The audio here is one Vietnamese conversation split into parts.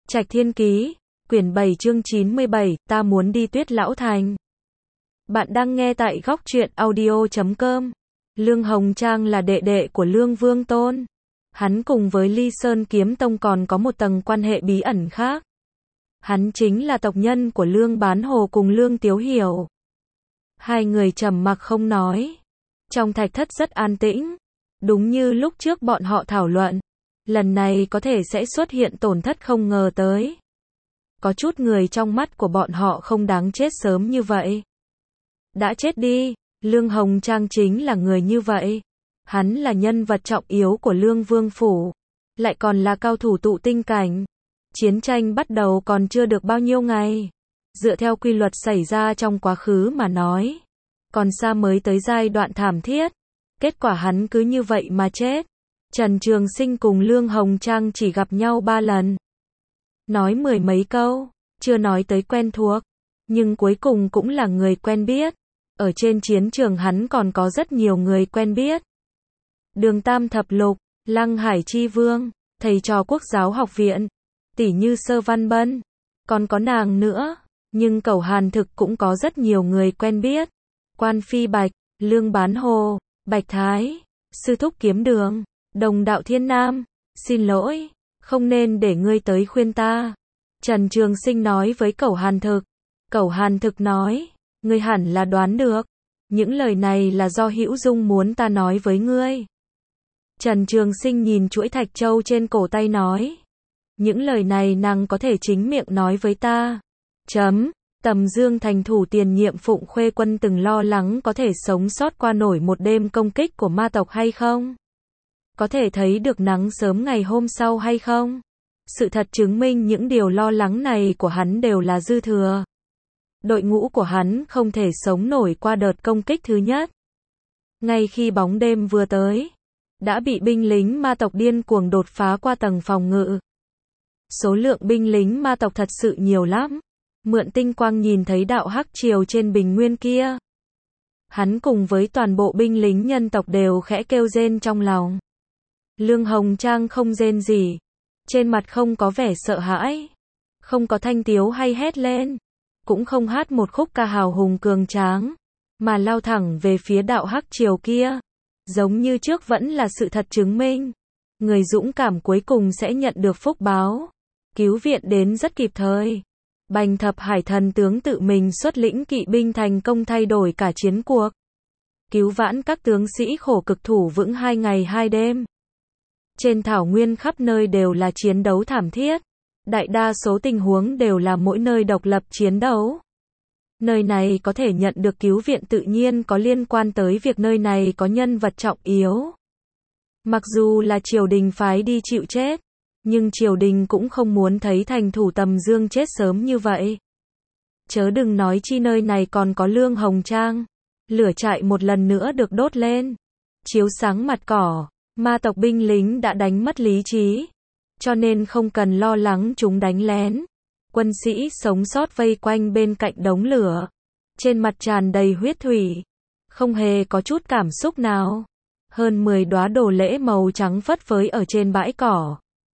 Trạch Thiên Ký, quyển 7 chương 97, ta muốn đi Tuyết Lão Thành. Bạn đang nghe tại góc truyện audio.com. Lương Hồng Trang là đệ đệ của Lương Vương Tôn. Hắn cùng với Ly Sơn Kiếm Tông còn có một tầng quan hệ bí ẩn khác. Hắn chính là tộc nhân của Lương Bán Hồ cùng Lương Tiếu Hiểu. Hai người trầm mặc không nói. Trong thạch thất rất an tĩnh. Đúng như lúc trước bọn họ thảo luận. Lần này có thể sẽ xuất hiện tổn thất không ngờ tới. Có chút người trong mắt của bọn họ không đáng chết sớm như vậy. Đã chết đi, Lương Hồng Trang chính là người như vậy. Hắn là nhân vật trọng yếu của Lương Vương Phủ. Lại còn là cao thủ tụ tinh cảnh. Chiến tranh bắt đầu còn chưa được bao nhiêu ngày. Dựa theo quy luật xảy ra trong quá khứ mà nói. Còn xa mới tới giai đoạn thảm thiết. Kết quả hắn cứ như vậy mà chết. Trần Trường Sinh cùng Lương Hồng Trang chỉ gặp nhau 3 lần. Nói mười mấy câu, chưa nói tới quen thuộc. Nhưng cuối cùng cũng là người quen biết. Ở trên chiến trường hắn còn có rất nhiều người quen biết. Đường Tam Thập Lục, Lăng Hải Chi Vương, thầy trò Quốc giáo học viện, tỷ như Sơ Văn Bân, còn có nàng nữa. Nhưng Cẩu Hàn Thực cũng có rất nhiều người quen biết. Quan Phi Bạch, Lương Bán Hồ, Bạch Thái, Sư Thúc Kiếm Đường, Đồng Đạo Thiên Nam, xin lỗi, không nên để ngươi tới khuyên ta. Trần Trường Sinh nói với Cẩu Hàn Thực. Cẩu Hàn Thực nói, ngươi hẳn là đoán được. Những lời này là do Hữu Dung muốn ta nói với ngươi. Trần Trường Sinh nhìn chuỗi thạch châu trên cổ tay nói. Những lời này nàng có thể chính miệng nói với ta. Tầm Dương thành thủ tiền nhiệm Phụng Khuê Quân từng lo lắng có thể sống sót qua nổi một đêm công kích của ma tộc hay không? Có thể thấy được nắng sớm ngày hôm sau hay không? Sự thật chứng minh những điều lo lắng này của hắn đều là dư thừa. Đội ngũ của hắn không thể sống nổi qua đợt công kích thứ nhất. Ngay khi bóng đêm vừa tới, đã bị binh lính ma tộc điên cuồng đột phá qua tầng phòng ngự. Số lượng binh lính ma tộc thật sự nhiều lắm. Mượn tinh quang nhìn thấy đạo hắc triều trên bình nguyên kia. Hắn cùng với toàn bộ binh lính nhân tộc đều khẽ kêu rên trong lòng. Lương Hồng Trang không rên gì. Trên mặt không có vẻ sợ hãi. Không có thanh tiếu hay hét lên. Cũng không hát một khúc ca hào hùng cường tráng. Mà lao thẳng về phía đạo hắc triều kia. Giống như trước vẫn là sự thật chứng minh. Người dũng cảm cuối cùng sẽ nhận được phúc báo. Cứu viện đến rất kịp thời. Bành Thập Hải thần tướng tự mình xuất lĩnh kỵ binh thành công thay đổi cả chiến cuộc. Cứu vãn các tướng sĩ khổ cực thủ vững 2 ngày 2 đêm. Trên thảo nguyên khắp nơi đều là chiến đấu thảm thiết. Đại đa số tình huống đều là mỗi nơi độc lập chiến đấu. Nơi này có thể nhận được cứu viện tự nhiên có liên quan tới việc nơi này có nhân vật trọng yếu. Mặc dù là triều đình phái đi chịu chết. Nhưng triều đình cũng không muốn thấy thành thủ Tầm Dương chết sớm như vậy. Chớ đừng nói chi nơi này còn có Lương Hồng Trang. Lửa trại một lần nữa được đốt lên. Chiếu sáng mặt cỏ, ma tộc binh lính đã đánh mất lý trí. Cho nên không cần lo lắng chúng đánh lén. Quân sĩ sống sót vây quanh bên cạnh đống lửa. Trên mặt tràn đầy huyết thủy. Không hề có chút cảm xúc nào. Hơn 10 đóa đồ lễ màu trắng phất phới ở trên bãi cỏ.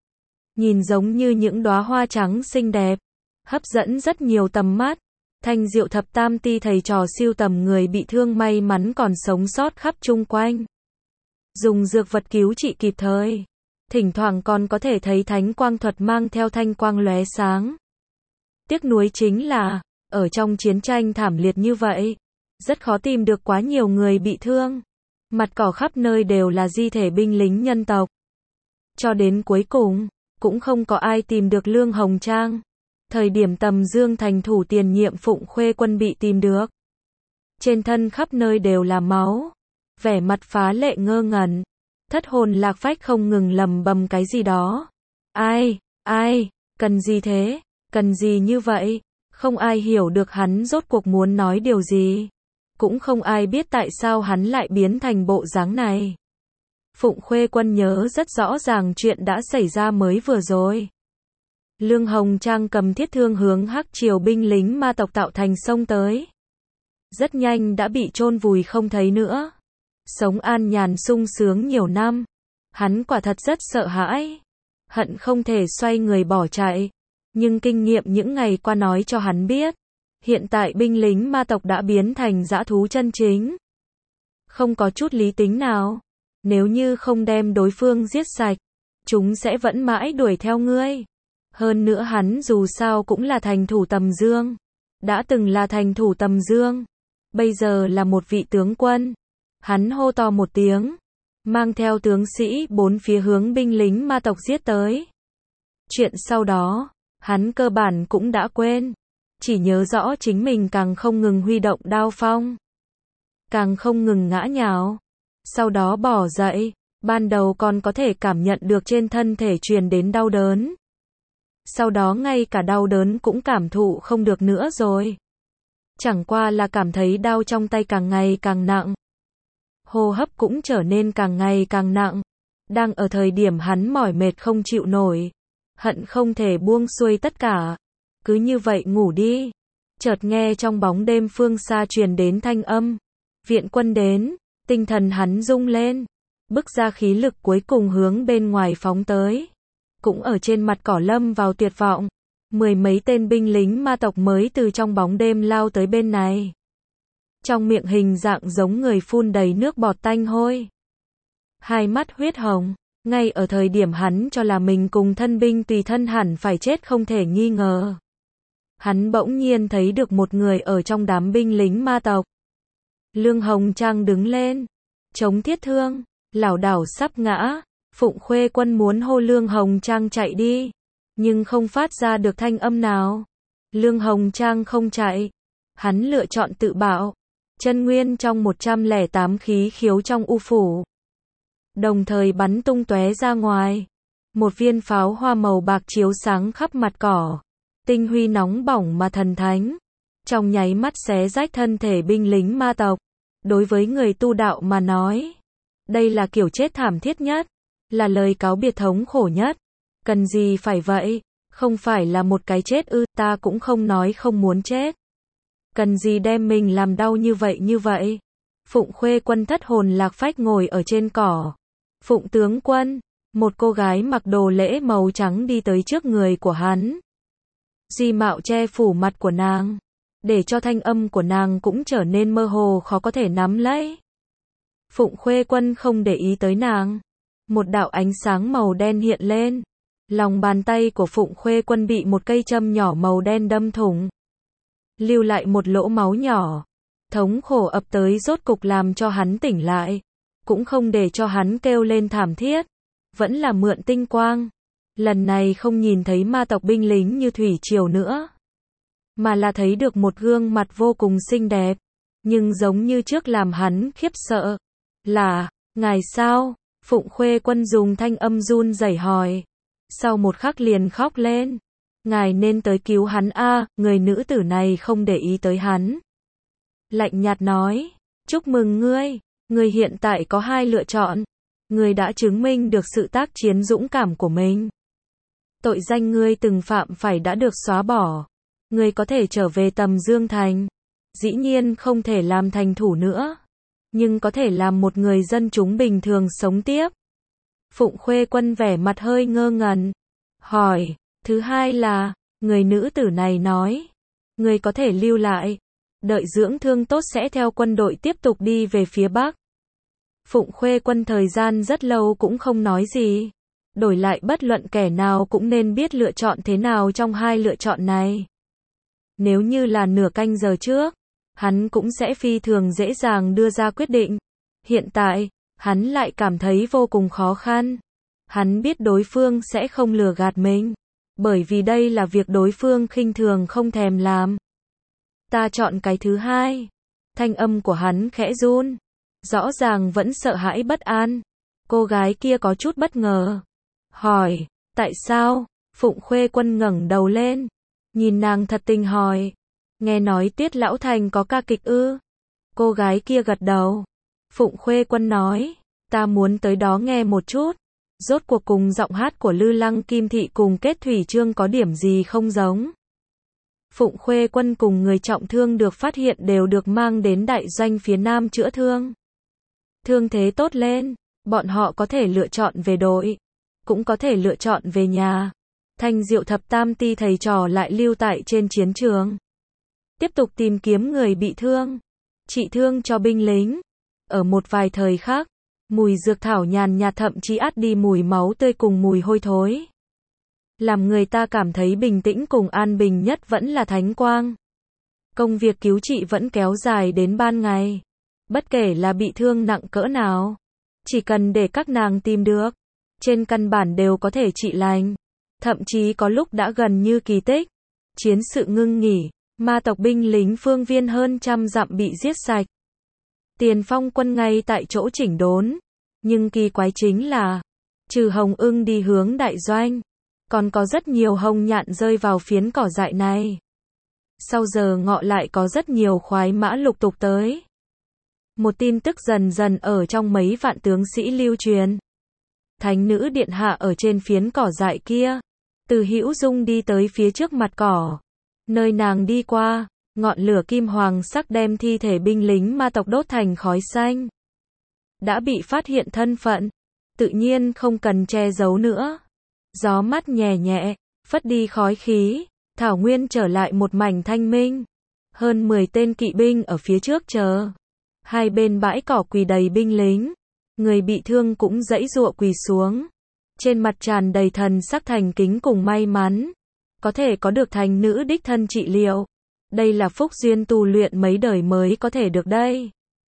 Nhìn giống như những đóa hoa trắng xinh đẹp, hấp dẫn rất nhiều tầm mắt. Thanh Diệu Thập Tam Ti thầy trò siêu tầm người bị thương may mắn còn sống sót khắp chung quanh. Dùng dược vật cứu trị kịp thời. Thỉnh thoảng còn có thể thấy thánh quang thuật mang theo thanh quang lóe sáng. Tiếc nuối chính là, ở trong chiến tranh thảm liệt như vậy, rất khó tìm được quá nhiều người bị thương. Mặt cỏ khắp nơi đều là di thể binh lính nhân tộc. Cho đến cuối cùng, cũng không có ai tìm được Lương Hồng Trang. Thời điểm Tầm Dương thành thủ tiền nhiệm Phụng Khuê Quân bị tìm được. Trên thân khắp nơi đều là máu. Vẻ mặt phá lệ ngơ ngẩn. Thất hồn lạc phách không ngừng lầm bầm cái gì đó. Ai, cần gì thế? Cần gì như vậy? Không ai hiểu được hắn rốt cuộc muốn nói điều gì. Cũng không ai biết tại sao hắn lại biến thành bộ dáng này. Phụng Khuê Quân nhớ rất rõ ràng chuyện đã xảy ra mới vừa rồi. Lương Hồng Trang cầm thiết thương hướng hắc triều binh lính ma tộc tạo thành xông tới. Rất nhanh đã bị chôn vùi không thấy nữa. Sống an nhàn sung sướng nhiều năm. Hắn quả thật rất sợ hãi. Hận không thể xoay người bỏ chạy. Nhưng kinh nghiệm những ngày qua nói cho hắn biết, hiện tại binh lính ma tộc đã biến thành dã thú chân chính. Không có chút lý tính nào. Nếu như không đem đối phương giết sạch, chúng sẽ vẫn mãi đuổi theo ngươi. Hơn nữa hắn dù sao cũng là thành thủ Tầm Dương. Đã từng là thành thủ Tầm Dương. Bây giờ là một vị tướng quân. Hắn hô to một tiếng, mang theo tướng sĩ bốn phía hướng binh lính ma tộc giết tới. Chuyện sau đó, hắn cơ bản cũng đã quên. Chỉ nhớ rõ chính mình càng không ngừng huy động đao phong. Càng không ngừng ngã nhào. Sau đó bỏ dậy. Ban đầu còn có thể cảm nhận được trên thân thể truyền đến đau đớn. Sau đó ngay cả đau đớn cũng cảm thụ không được nữa rồi. Chẳng qua là cảm thấy đau trong tay càng ngày càng nặng. Hô hấp cũng trở nên càng ngày càng nặng. Đang ở thời điểm hắn mỏi mệt không chịu nổi. Hận không thể buông xuôi tất cả. Cứ như vậy ngủ đi. Chợt nghe trong bóng đêm phương xa truyền đến thanh âm. Viện quân đến. Tinh thần hắn rung lên. Bức ra khí lực cuối cùng hướng bên ngoài phóng tới. Cũng ở trên mặt cỏ lâm vào tuyệt vọng. Mười mấy tên binh lính ma tộc mới từ trong bóng đêm lao tới bên này. Trong miệng hình dạng giống người phun đầy nước bọt tanh hôi. Hai mắt huyết hồng. Ngay ở thời điểm hắn cho là mình cùng thân binh tùy thân hẳn phải chết không thể nghi ngờ. Hắn bỗng nhiên thấy được một người ở trong đám binh lính ma tộc. Lương Hồng Trang đứng lên. Chống thiết thương. Lảo đảo sắp ngã. Phụng Khuê Quân muốn hô Lương Hồng Trang chạy đi. Nhưng không phát ra được thanh âm nào. Lương Hồng Trang không chạy. Hắn lựa chọn tự bạo. Chân nguyên trong 108 khí khiếu trong u phủ. Đồng thời bắn tung tóe ra ngoài. Một viên pháo hoa màu bạc chiếu sáng khắp mặt cỏ. Tinh huy nóng bỏng mà thần thánh. Trong nháy mắt xé rách thân thể binh lính ma tộc. Đối với người tu đạo mà nói. Đây là kiểu chết thảm thiết nhất. Là lời cáo biệt thống khổ nhất. Cần gì phải vậy? Không phải là một cái chết ư, ta cũng không nói không muốn chết. Cần gì đem mình làm đau như vậy? Phụng Khuê Quân thất hồn lạc phách ngồi ở trên cỏ. Phụng tướng quân, một cô gái mặc đồ lễ màu trắng đi tới trước người của hắn. Di mạo che phủ mặt của nàng, để cho thanh âm của nàng cũng trở nên mơ hồ khó có thể nắm lấy. Phụng Khuê Quân không để ý tới nàng. Một đạo ánh sáng màu đen hiện lên. Lòng bàn tay của Phụng Khuê Quân bị một cây châm nhỏ màu đen đâm thủng. Lưu lại một lỗ máu nhỏ. Thống khổ ập tới rốt cục làm cho hắn tỉnh lại. Cũng không để cho hắn kêu lên thảm thiết. Vẫn là mượn tinh quang. Lần này không nhìn thấy ma tộc binh lính như thủy triều nữa. Mà là thấy được một gương mặt vô cùng xinh đẹp. Nhưng giống như trước làm hắn khiếp sợ. Là, ngài sao? Phụng Khuê Quân dùng thanh âm run rẩy hỏi. Sau một khắc liền khóc lên. Ngài nên tới cứu hắn a. Người nữ tử này không để ý tới hắn. Lạnh nhạt nói. Chúc mừng ngươi. Ngươi hiện tại có hai lựa chọn. Ngươi đã chứng minh được sự tác chiến dũng cảm của mình. Tội danh ngươi từng phạm phải đã được xóa bỏ. Ngươi có thể trở về Tầm Dương Thành. Dĩ nhiên không thể làm thành thủ nữa. Nhưng có thể làm một người dân chúng bình thường sống tiếp. Phụng Khuê Quân vẻ mặt hơi ngơ ngẩn. Hỏi, thứ hai là, người nữ tử này nói. Người có thể lưu lại. Đợi dưỡng thương tốt sẽ theo quân đội tiếp tục đi về phía Bắc. Phụng Khuê Quân thời gian rất lâu cũng không nói gì. Đổi lại bất luận kẻ nào cũng nên biết lựa chọn thế nào trong hai lựa chọn này. Nếu như là nửa canh giờ trước, hắn cũng sẽ phi thường dễ dàng đưa ra quyết định. Hiện tại, hắn lại cảm thấy vô cùng khó khăn. Hắn biết đối phương sẽ không lừa gạt mình. Bởi vì đây là việc đối phương khinh thường không thèm làm. Ta chọn cái thứ hai. Thanh âm của hắn khẽ run. Rõ ràng vẫn sợ hãi bất an. Cô gái kia có chút bất ngờ. Hỏi, tại sao? Phụng Khuê Quân ngẩng đầu lên. Nhìn nàng thật tình hỏi. Nghe nói Tiết Lão Thành có ca kịch ư? Cô gái kia gật đầu. Phụng Khuê Quân nói. Ta muốn tới đó nghe một chút. Rốt cuộc cùng giọng hát của Lư Lăng Kim Thị cùng Kết Thủy Chương có điểm gì không giống? Phụng Khuê Quân cùng người trọng thương được phát hiện đều được mang đến đại doanh phía Nam chữa thương. Thương thế tốt lên, bọn họ có thể lựa chọn về đội, cũng có thể lựa chọn về nhà. Thanh Diệu thập tam ti thầy trò lại lưu tại trên chiến trường. Tiếp tục tìm kiếm người bị thương, trị thương cho binh lính. Ở một vài thời khác, mùi dược thảo nhàn nhạt thậm chí át đi mùi máu tươi cùng mùi hôi thối. Làm người ta cảm thấy bình tĩnh cùng an bình nhất vẫn là thánh quang. Công việc cứu trị vẫn kéo dài đến ban ngày. Bất kể là bị thương nặng cỡ nào, chỉ cần để các nàng tìm được, trên căn bản đều có thể trị lành. Thậm chí có lúc đã gần như kỳ tích. Chiến sự ngưng nghỉ, ma tộc binh lính phương viên hơn 100 dặm bị giết sạch. Tiền Phong quân ngay tại chỗ chỉnh đốn. Nhưng kỳ quái chính là, trừ hồng ưng đi hướng đại doanh, còn có rất nhiều hồng nhạn rơi vào phiến cỏ dại này. Sau giờ ngọ lại có rất nhiều khoái mã lục tục tới. Một tin tức dần dần ở trong mấy vạn tướng sĩ lưu truyền. Thánh nữ điện hạ ở trên phiến cỏ dại kia. Từ Hữu Dung đi tới phía trước mặt cỏ. Nơi nàng đi qua, ngọn lửa kim hoàng sắc đem thi thể binh lính ma tộc đốt thành khói xanh. Đã bị phát hiện thân phận, tự nhiên không cần che giấu nữa. Gió mát nhẹ nhẹ, phất đi khói khí, thảo nguyên trở lại một mảnh thanh minh. Hơn 10 tên kỵ binh ở phía trước chờ. Hai bên bãi cỏ quỳ đầy binh lính. Người bị thương cũng giãy giụa quỳ xuống. Trên mặt tràn đầy thần sắc thành kính cùng may mắn. Có thể có được thành nữ đích thân trị liệu. Đây là phúc duyên tu luyện mấy đời mới có thể được đây.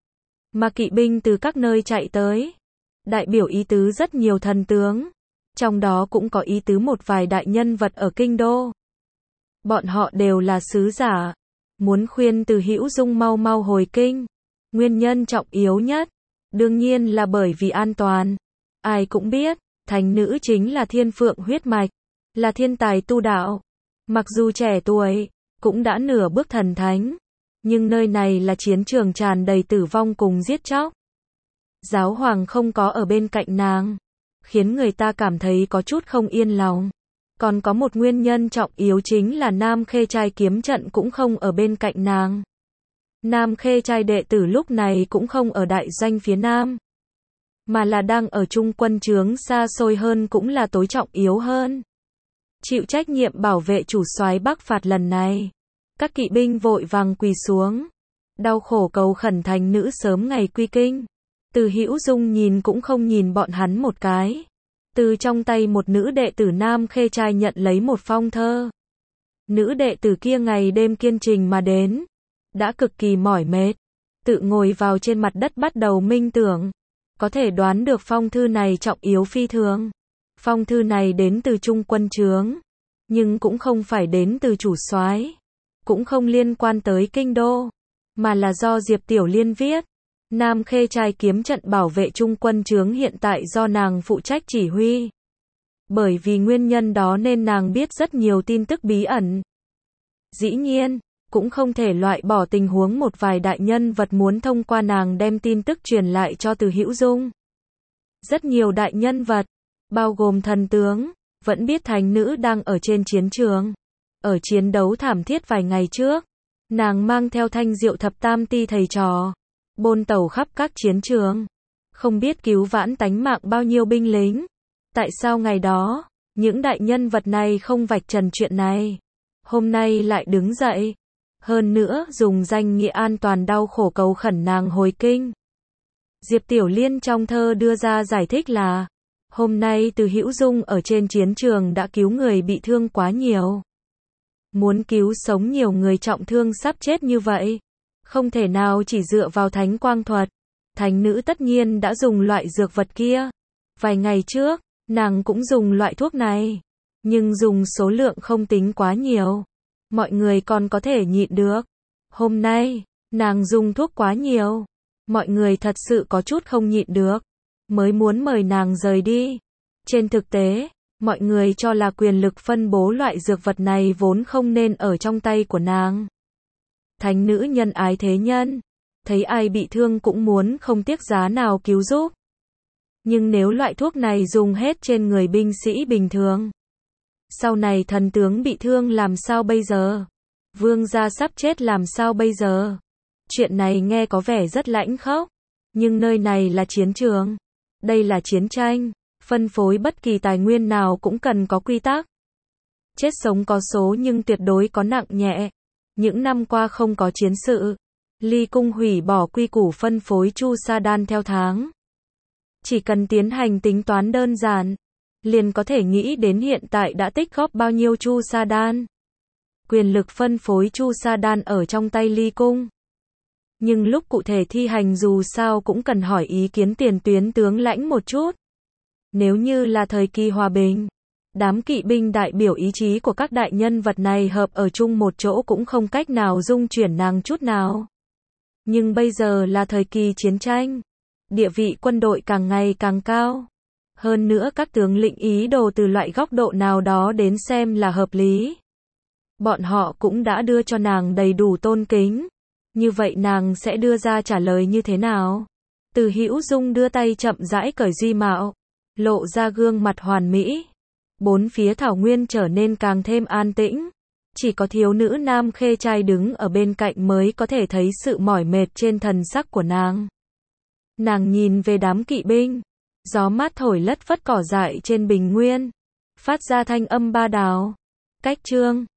Mà kỵ binh từ các nơi chạy tới. Đại biểu ý tứ rất nhiều thần tướng. Trong đó cũng có ý tứ một vài đại nhân vật ở kinh đô. Bọn họ đều là sứ giả. Muốn khuyên Từ Hữu Dung mau mau hồi kinh. Nguyên nhân trọng yếu nhất, đương nhiên là bởi vì an toàn. Ai cũng biết, thánh nữ chính là thiên phượng huyết mạch, là thiên tài tu đạo. Mặc dù trẻ tuổi, cũng đã nửa bước thần thánh. Nhưng nơi này là chiến trường tràn đầy tử vong cùng giết chóc. Giáo hoàng không có ở bên cạnh nàng, khiến người ta cảm thấy có chút không yên lòng. Còn có một nguyên nhân trọng yếu chính là Nam Khê Trai kiếm trận cũng không ở bên cạnh nàng. Nam Khê Trai đệ tử lúc này cũng không ở đại doanh phía Nam, mà là đang ở trung quân trướng xa xôi hơn cũng là tối trọng yếu hơn. Chịu trách nhiệm bảo vệ chủ soái Bắc phạt lần này. Các kỵ binh vội vàng quỳ xuống, đau khổ cầu khẩn thành nữ sớm ngày quy kinh. Từ Hữu Dung nhìn cũng không nhìn bọn hắn một cái. Từ trong tay một nữ đệ tử Nam Khê Trai nhận lấy một phong thơ. Nữ đệ tử kia ngày đêm kiên trì mà đến, đã cực kỳ mỏi mệt, tự ngồi vào trên mặt đất bắt đầu minh tưởng. Có thể đoán được phong thư này trọng yếu phi thường. Phong thư này đến từ trung quân trướng, nhưng cũng không phải đến từ chủ soái, cũng không liên quan tới kinh đô, mà là do Diệp Tiểu Liên viết. Nam Khê Trai kiếm trận bảo vệ trung quân trướng hiện tại do nàng phụ trách chỉ huy. Bởi vì nguyên nhân đó nên nàng biết rất nhiều tin tức bí ẩn. Dĩ nhiên, cũng không thể loại bỏ tình huống một vài đại nhân vật muốn thông qua nàng đem tin tức truyền lại cho Từ Hữu Dung. Rất nhiều đại nhân vật, bao gồm thần tướng, vẫn biết thánh nữ đang ở trên chiến trường. Ở chiến đấu thảm thiết vài ngày trước, nàng mang theo Thanh Diệu thập tam ti thầy trò, bôn tẩu khắp các chiến trường, không biết cứu vãn tánh mạng bao nhiêu binh lính. Tại sao ngày đó, những đại nhân vật này không vạch trần chuyện này, hôm nay lại đứng dậy, hơn nữa dùng danh nghĩa an toàn đau khổ cầu khẩn nàng hồi kinh. Diệp Tiểu Liên trong thơ đưa ra giải thích là, hôm nay Từ Hữu Dung ở trên chiến trường đã cứu người bị thương quá nhiều. Muốn cứu sống nhiều người trọng thương sắp chết như vậy, không thể nào chỉ dựa vào thánh quang thuật. Thánh nữ tất nhiên đã dùng loại dược vật kia. Vài ngày trước, nàng cũng dùng loại thuốc này, nhưng dùng số lượng không tính quá nhiều. Mọi người còn có thể nhịn được. Hôm nay, nàng dùng thuốc quá nhiều. Mọi người thật sự có chút không nhịn được, mới muốn mời nàng rời đi. Trên thực tế, mọi người cho là quyền lực phân bố loại dược vật này vốn không nên ở trong tay của nàng. Thánh nữ nhân ái thế nhân, thấy ai bị thương cũng muốn không tiếc giá nào cứu giúp. Nhưng nếu loại thuốc này dùng hết trên người binh sĩ bình thường, sau này thần tướng bị thương làm sao bây giờ? Vương gia sắp chết làm sao bây giờ? Chuyện này nghe có vẻ rất lãnh khốc, nhưng nơi này là chiến trường. Đây là chiến tranh, phân phối bất kỳ tài nguyên nào cũng cần có quy tắc. Chết sống có số nhưng tuyệt đối có nặng nhẹ. Những năm qua không có chiến sự. Ly Cung hủy bỏ quy củ phân phối Chu Sa Đan theo tháng. Chỉ cần tiến hành tính toán đơn giản, liền có thể nghĩ đến hiện tại đã tích góp bao nhiêu Chu Sa Đan. Quyền lực phân phối Chu Sa Đan ở trong tay Ly Cung. Nhưng lúc cụ thể thi hành dù sao cũng cần hỏi ý kiến tiền tuyến tướng lãnh một chút. Nếu như là thời kỳ hòa bình, đám kỵ binh đại biểu ý chí của các đại nhân vật này hợp ở chung một chỗ cũng không cách nào dung chuyển nàng chút nào. Nhưng bây giờ là thời kỳ chiến tranh, địa vị quân đội càng ngày càng cao. Hơn nữa các tướng lĩnh ý đồ từ loại góc độ nào đó đến xem là hợp lý. Bọn họ cũng đã đưa cho nàng đầy đủ tôn kính. Như vậy nàng sẽ đưa ra trả lời như thế nào? Từ Hữu Dung đưa tay chậm rãi cởi duy mạo, lộ ra gương mặt hoàn mỹ. Bốn phía thảo nguyên trở nên càng thêm an tĩnh. Chỉ có thiếu nữ Nam Khê Trai đứng ở bên cạnh mới có thể thấy sự mỏi mệt trên thần sắc của nàng. Nàng nhìn về đám kỵ binh. Gió mát thổi lất phất cỏ dại trên bình nguyên, phát ra thanh âm ba đào. Cách chương